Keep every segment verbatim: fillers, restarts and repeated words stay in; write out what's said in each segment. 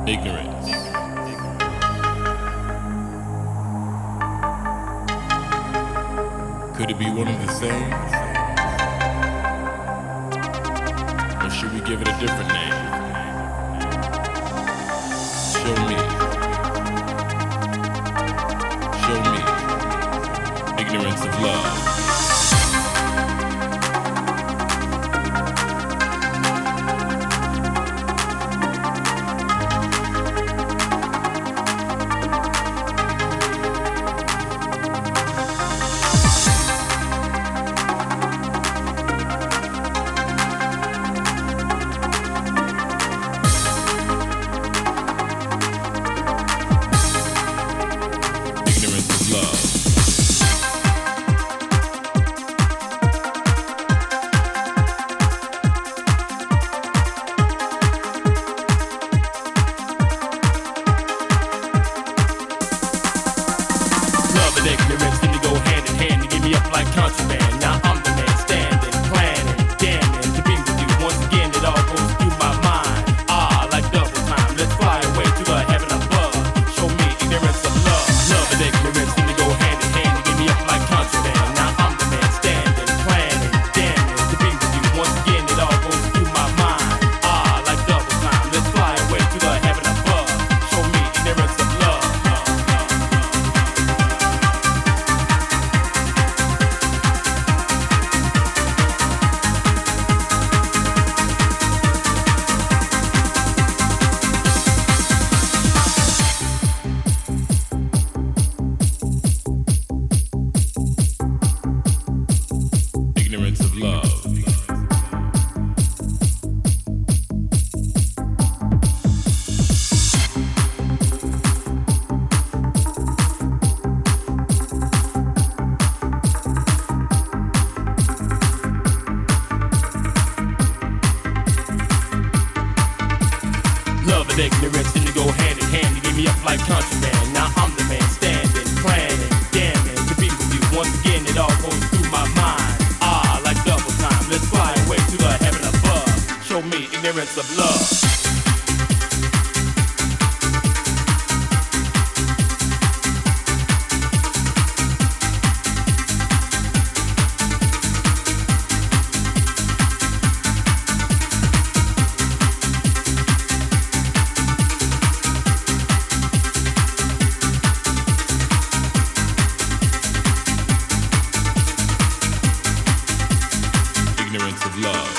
Ignorance. Could it be one and the same? Or should we give it a different name? Show me. Show me. Ignorance of love. Ignorance seem to go hand in hand. You give me up like contraband. Now I'm the man standing, planning, damning to be with you. Once again, it all goes through my mind. Ah, like double time. Let's fly away to the heaven above. Show me ignorance of love. Love and ignorance seem to go hand in hand. You give me up like contraband. Now I'm the man standing, planning, damning to be with you. Once again, it all goes through my mind. Ah, like double time. Let's fly away to the heaven above. Show me ignorance of love. Ignorance of love. Love and ignorance seem to go hand in hand. You give me up like contraband. Now I'm the man standing, planning, damning to be with you. Once again, it all goes through my mind. Ah, like double time. Let's fly away to the heaven above. Show me ignorance of love. Ignorance of love.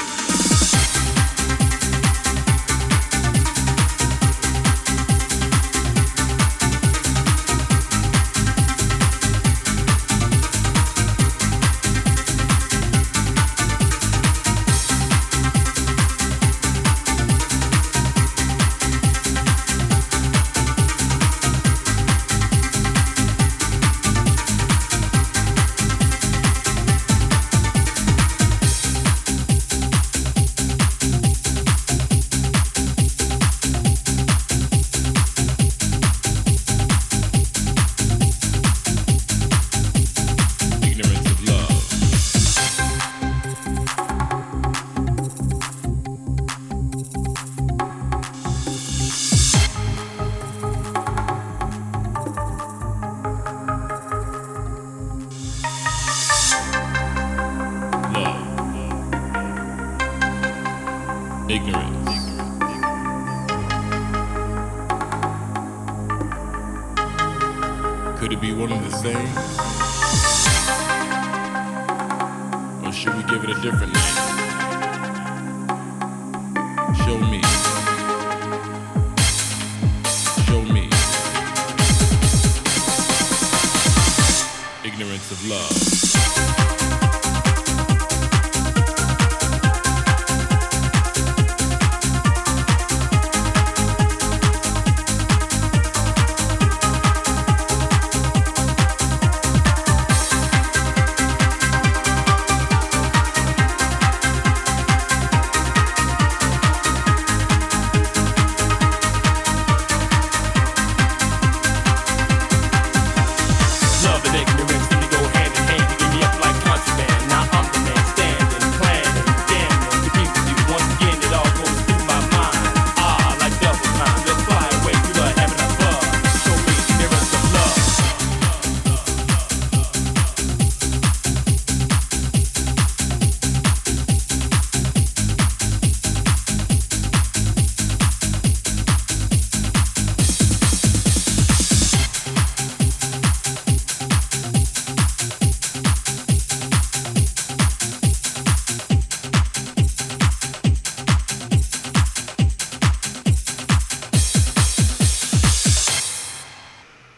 Ignorance. Could it be one and the same? Or should we give it a different name? Show me. Show me. Ignorance of love.